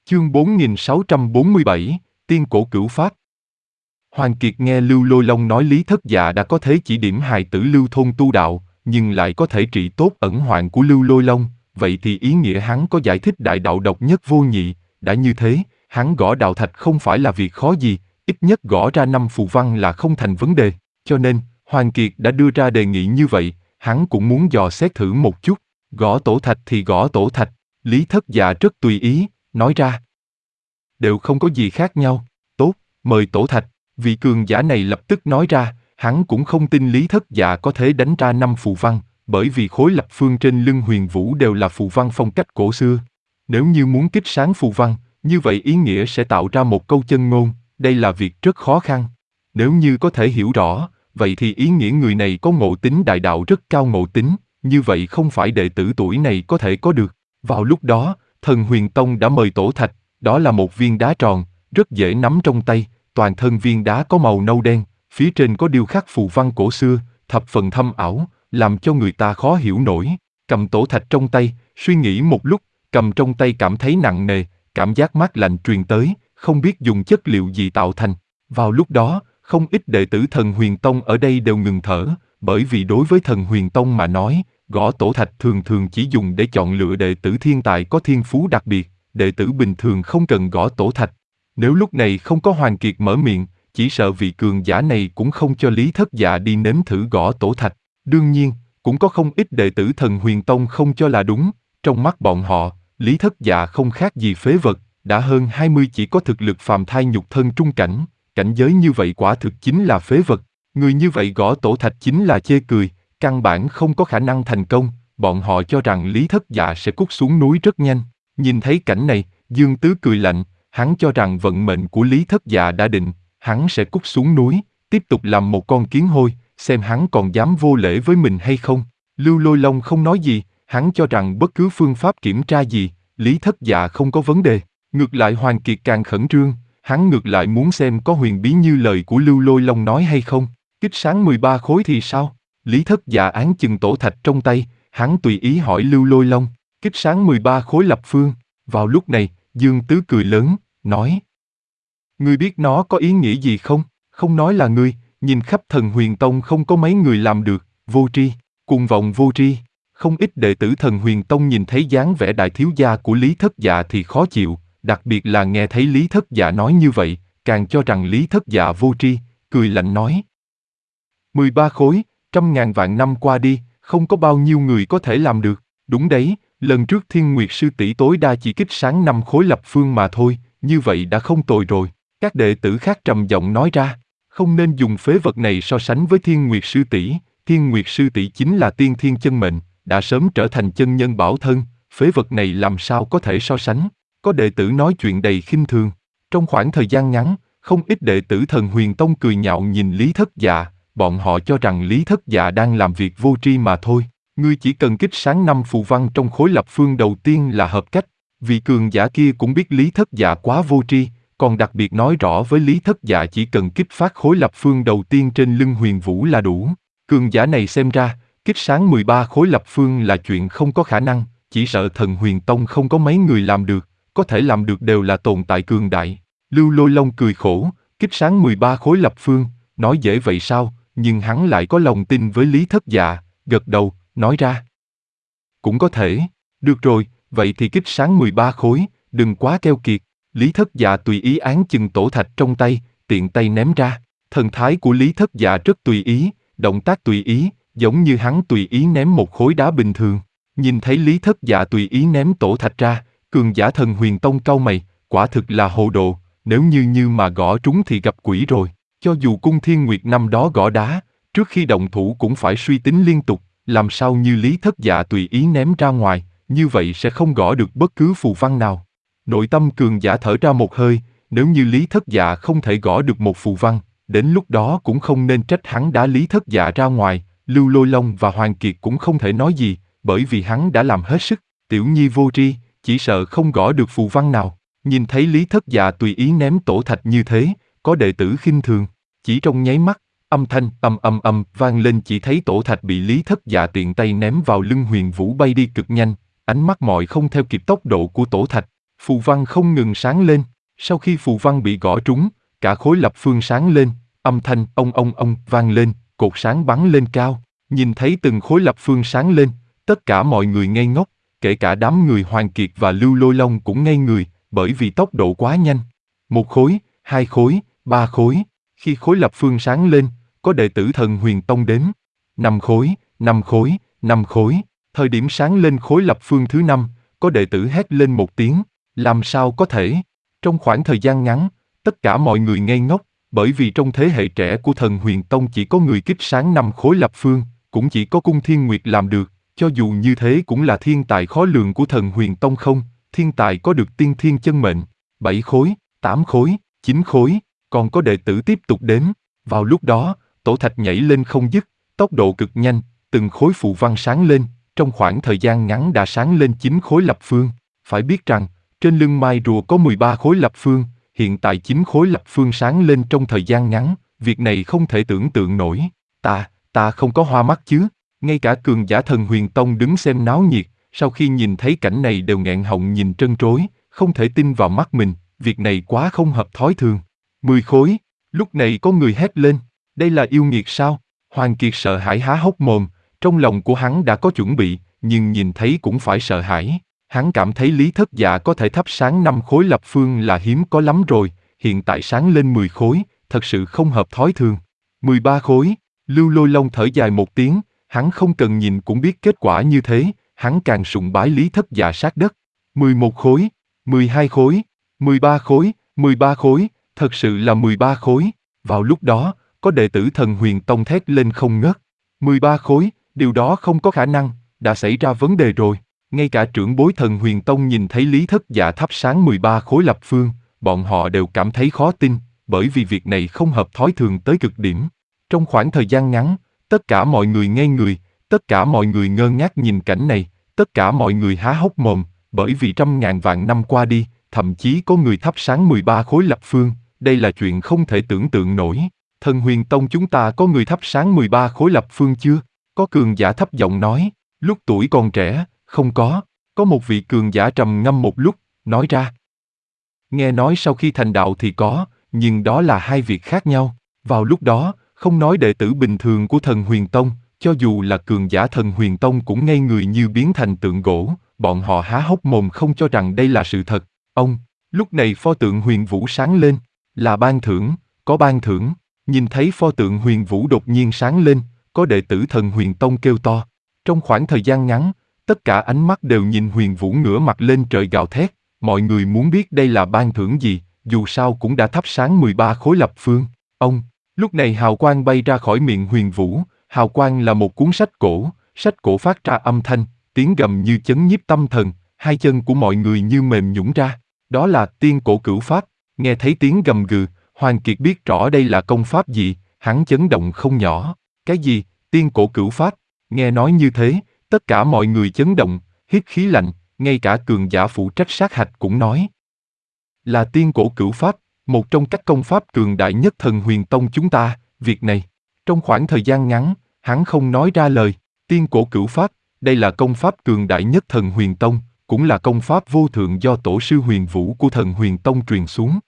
Chương 4647, Tiên cổ cửu pháp. Hoàng Kiệt nghe Lưu Lôi Long nói Lý Thất Dạ đã có thể chỉ điểm hài tử Lưu Thôn tu đạo, nhưng lại có thể trị tốt ẩn hoạn của Lưu Lôi Long, vậy thì ý nghĩa hắn có giải thích đại đạo độc nhất vô nhị, đã như thế, hắn gõ đạo thạch không phải là việc khó gì, ít nhất gõ ra 5 phù văn là không thành vấn đề, cho nên, Hoàng Kiệt đã đưa ra đề nghị như vậy, hắn cũng muốn dò xét thử một chút, gõ tổ thạch thì gõ tổ thạch, Lý Thất Dạ rất tùy ý, nói ra. Đều không có gì khác nhau, tốt, mời tổ thạch, vị cường giả này lập tức nói ra, hắn cũng không tin Lý Thất Dạ có thể đánh ra 5 phù văn, bởi vì khối lập phương trên lưng Huyền Vũ đều là phù văn phong cách cổ xưa. Nếu như muốn kích sáng phù văn, như vậy ý nghĩa sẽ tạo ra một câu chân ngôn, đây là việc rất khó khăn. Nếu như có thể hiểu rõ, vậy thì ý nghĩa người này có ngộ tính đại đạo rất cao ngộ tính, như vậy không phải đệ tử tuổi này có thể có được. Vào lúc đó, Thần Huyền Tông đã mời tổ thạch, đó là một viên đá tròn, rất dễ nắm trong tay, toàn thân viên đá có màu nâu đen, phía trên có điêu khắc phù văn cổ xưa, thập phần thâm ảo, làm cho người ta khó hiểu nổi. Cầm tổ thạch trong tay, suy nghĩ một lúc, cầm trong tay cảm thấy nặng nề, cảm giác mát lạnh truyền tới, không biết dùng chất liệu gì tạo thành. Vào lúc đó, không ít đệ tử Thần Huyền Tông ở đây đều ngừng thở, bởi vì đối với Thần Huyền Tông mà nói, gõ tổ thạch thường thường chỉ dùng để chọn lựa đệ tử thiên tài có thiên phú đặc biệt, đệ tử bình thường không cần gõ tổ thạch. Nếu lúc này không có Hoàng Kiệt mở miệng, chỉ sợ vị cường giả này cũng không cho Lý Thất Dạ đi nếm thử gõ tổ thạch. Đương nhiên, cũng có không ít đệ tử Thần Huyền Tông không cho là đúng, trong mắt bọn họ, Lý Thất Dạ không khác gì phế vật, đã hơn 20 chỉ có thực lực phàm thai nhục thân trung cảnh, cảnh giới như vậy quả thực chính là phế vật, người như vậy gõ tổ thạch chính là chê cười, căn bản không có khả năng thành công, bọn họ cho rằng Lý Thất Dạ sẽ cút xuống núi rất nhanh. Nhìn thấy cảnh này, Dương Tứ cười lạnh, hắn cho rằng vận mệnh của Lý Thất Dạ đã định, hắn sẽ cút xuống núi, tiếp tục làm một con kiến hôi, xem hắn còn dám vô lễ với mình hay không. Lưu Lôi Long không nói gì, hắn cho rằng bất cứ phương pháp kiểm tra gì, Lý Thất Dạ không có vấn đề. Ngược lại Hoàng Kiệt càng khẩn trương, hắn ngược lại muốn xem có huyền bí như lời của Lưu Lôi Long nói hay không. Kích sáng 13 khối thì sao? Lý Thất Dạ án chừng tổ thạch trong tay, hắn tùy ý hỏi Lưu Lôi Long, kích sáng 13 khối lập phương. Vào lúc này, Dương Tứ cười lớn, nói. Ngươi biết nó có ý nghĩa gì không? Không nói là ngươi, nhìn khắp Thần Huyền Tông không có mấy người làm được, vô tri, cuồng vọng vô tri. Không ít đệ tử Thần Huyền Tông nhìn thấy dáng vẻ đại thiếu gia của Lý Thất Dạ thì khó chịu, đặc biệt là nghe thấy Lý Thất Dạ nói như vậy, càng cho rằng Lý Thất Dạ vô tri, cười lạnh nói. 13 khối, 100.000 vạn năm qua đi, không có bao nhiêu người có thể làm được. Đúng đấy, lần trước Thiên Nguyệt Sư tỷ tối đa chỉ kích sáng 5 khối lập phương mà thôi, như vậy đã không tồi rồi. Các đệ tử khác trầm giọng nói ra, không nên dùng phế vật này so sánh với Thiên Nguyệt Sư tỷ. Thiên Nguyệt Sư tỷ chính là tiên thiên chân mệnh, đã sớm trở thành chân nhân bảo thân, phế vật này làm sao có thể so sánh. Có đệ tử nói chuyện đầy khinh thường. Trong khoảng thời gian ngắn, không ít đệ tử Thần Huyền Tông cười nhạo nhìn Lý Thất Dạ, bọn họ cho rằng Lý Thất Dạ đang làm việc vô tri mà thôi. Ngươi chỉ cần kích sáng 5 phù văn trong khối lập phương đầu tiên là hợp cách. Vị cường giả kia cũng biết Lý Thất Dạ quá vô tri, còn đặc biệt nói rõ với Lý Thất Dạ chỉ cần kích phát khối lập phương đầu tiên trên lưng Huyền Vũ là đủ. Cường giả này xem ra, kích sáng 13 khối lập phương là chuyện không có khả năng, chỉ sợ Thần Huyền Tông không có mấy người làm được, có thể làm được đều là tồn tại cường đại. Lưu Lôi Long cười khổ, kích sáng 13 khối lập phương, nói dễ vậy sao, nhưng hắn lại có lòng tin với Lý Thất Dạ, gật đầu, nói ra. Cũng có thể, được rồi, vậy thì kích sáng 13 khối, đừng quá keo kiệt. Lý Thất Dạ tùy ý án chừng tổ thạch trong tay, tiện tay ném ra. Thần thái của Lý Thất Dạ rất tùy ý, động tác tùy ý, giống như hắn tùy ý ném một khối đá bình thường. Nhìn thấy Lý Thất Dạ tùy ý ném tổ thạch ra, cường giả Thần Huyền Tông cau mày, quả thực là hồ đồ, nếu như mà gõ trúng thì gặp quỷ rồi. Cho dù Cung Thiên Nguyệt năm đó gõ đá, trước khi động thủ cũng phải suy tính liên tục, làm sao như Lý Thất Dạ tùy ý ném ra ngoài, như vậy sẽ không gõ được bất cứ phù văn nào. Nội tâm cường giả thở ra một hơi, nếu như Lý Thất Dạ không thể gõ được một phù văn, đến lúc đó cũng không nên trách hắn đá Lý Thất Dạ ra ngoài, Lưu Lôi Long và Hoàng Kiệt cũng không thể nói gì, bởi vì hắn đã làm hết sức, tiểu nhi vô tri, chỉ sợ không gõ được phù văn nào. Nhìn thấy Lý Thất Dạ tùy ý ném tổ thạch như thế, có đệ tử khinh thường, chỉ trong nháy mắt, âm thanh ầm vang lên, chỉ thấy tổ thạch bị Lý Thất Dạ tiện tay ném vào lưng Huyền Vũ bay đi cực nhanh, ánh mắt mọi không theo kịp tốc độ của tổ thạch. phù văn không ngừng sáng lên. Sau khi phù văn bị gõ trúng, cả khối lập phương sáng lên, âm thanh ông vang lên, cột sáng bắn lên cao. Nhìn thấy từng khối lập phương sáng lên, tất cả mọi người ngây ngốc, kể cả đám người Hoàng Kiệt và Lưu Lôi Long cũng ngây người, bởi vì tốc độ quá nhanh. Một khối, hai khối, ba khối. Khi khối lập phương sáng lên, có đệ tử Thần Huyền Tông đếm. 5 khối, 5 khối, 5 khối. Thời điểm sáng lên khối lập phương thứ 5, có đệ tử hét lên một tiếng, làm sao có thể? Trong khoảng thời gian ngắn, tất cả mọi người ngây ngốc, bởi vì trong thế hệ trẻ của Thần Huyền Tông chỉ có người kích sáng 5 khối lập phương, cũng chỉ có Cung Thiên Nguyệt làm được, cho dù như thế cũng là thiên tài khó lường của Thần Huyền Tông không, thiên tài có được tiên thiên chân mệnh, 7 khối, 8 khối, 9 khối, còn có đệ tử tiếp tục đếm. Vào lúc đó, tổ thạch nhảy lên không dứt, tốc độ cực nhanh, từng khối phù văn sáng lên, trong khoảng thời gian ngắn đã sáng lên 9 khối lập phương. Phải biết rằng, trên lưng mai rùa có 13 khối lập phương, hiện tại 9 khối lập phương sáng lên trong thời gian ngắn, việc này không thể tưởng tượng nổi. Ta không có hoa mắt chứ? Ngay cả cường giả Thần Huyền Tông đứng xem náo nhiệt, sau khi nhìn thấy cảnh này đều nghẹn họng nhìn trân trối, không thể tin vào mắt mình, việc này quá không hợp thói thường. 10 khối, lúc này có người hét lên, đây là yêu nghiệt sao? Hoàng Kiệt sợ hãi há hốc mồm, trong lòng của hắn đã có chuẩn bị, nhưng nhìn thấy cũng phải sợ hãi. Hắn cảm thấy Lý Thất Dạ có thể thắp sáng 5 khối lập phương là hiếm có lắm rồi, hiện tại sáng lên 10 khối, thật sự không hợp thói thường. 13 khối, Lưu Lôi Long thở dài một tiếng, hắn không cần nhìn cũng biết kết quả như thế, hắn càng sùng bái Lý Thất Dạ sát đất. 11 khối, 12 khối, 13 khối, 13 khối, thật sự là 13 khối. Vào lúc đó, có đệ tử Thần Huyền Tông thét lên không ngớt. 13 khối, điều đó không có khả năng, đã xảy ra vấn đề rồi. Ngay cả trưởng bối Thần Huyền Tông nhìn thấy Lý Thất Dạ thắp sáng 13 khối lập phương, bọn họ đều cảm thấy khó tin, bởi vì việc này không hợp thói thường tới cực điểm. Trong khoảng thời gian ngắn, tất cả mọi người ngây người, tất cả mọi người ngơ ngác nhìn cảnh này, tất cả mọi người há hốc mồm, bởi vì trăm ngàn vạn năm qua đi, thậm chí có người thắp sáng 13 khối lập phương, đây là chuyện không thể tưởng tượng nổi. Thần Huyền Tông chúng ta có người thắp sáng 13 khối lập phương chưa? Có cường giả thấp giọng nói, lúc tuổi còn trẻ, không có. Có một vị cường giả trầm ngâm một lúc, nói ra. Nghe nói sau khi thành đạo thì có, nhưng đó là hai việc khác nhau. Vào lúc đó, không nói đệ tử bình thường của Thần Huyền Tông, cho dù là cường giả Thần Huyền Tông cũng ngây người như biến thành tượng gỗ, bọn họ há hốc mồm không cho rằng đây là sự thật. Lúc này pho tượng Huyền Vũ sáng lên, là ban thưởng, có ban thưởng. Nhìn thấy pho tượng Huyền Vũ đột nhiên sáng lên, có đệ tử Thần Huyền Tông kêu to. Trong khoảng thời gian ngắn, tất cả ánh mắt đều nhìn Huyền Vũ ngửa mặt lên trời gào thét, mọi người muốn biết đây là ban thưởng gì, dù sao cũng đã thắp sáng 13 khối lập phương. Lúc này hào quang bay ra khỏi miệng Huyền Vũ, hào quang là một cuốn sách cổ phát ra âm thanh, tiếng gầm như chấn nhiếp tâm thần, hai chân của mọi người như mềm nhũn ra. Đó là Tiên Cổ Cửu Pháp. Nghe thấy tiếng gầm gừ, Hoàng Kiệt biết rõ đây là công pháp gì, hắn chấn động không nhỏ. Cái gì? Tiên Cổ Cửu Pháp? Nghe nói như thế, tất cả mọi người chấn động, hít khí lạnh, ngay cả cường giả phụ trách sát hạch cũng nói. Là Tiên Cổ Cửu Pháp, một trong các công pháp cường đại nhất Thần Huyền Tông chúng ta, việc này. Trong khoảng thời gian ngắn, hắn không nói ra lời. Tiên Cổ Cửu Pháp, đây là công pháp cường đại nhất Thần Huyền Tông, cũng là công pháp vô thượng do tổ sư Huyền Vũ của Thần Huyền Tông truyền xuống.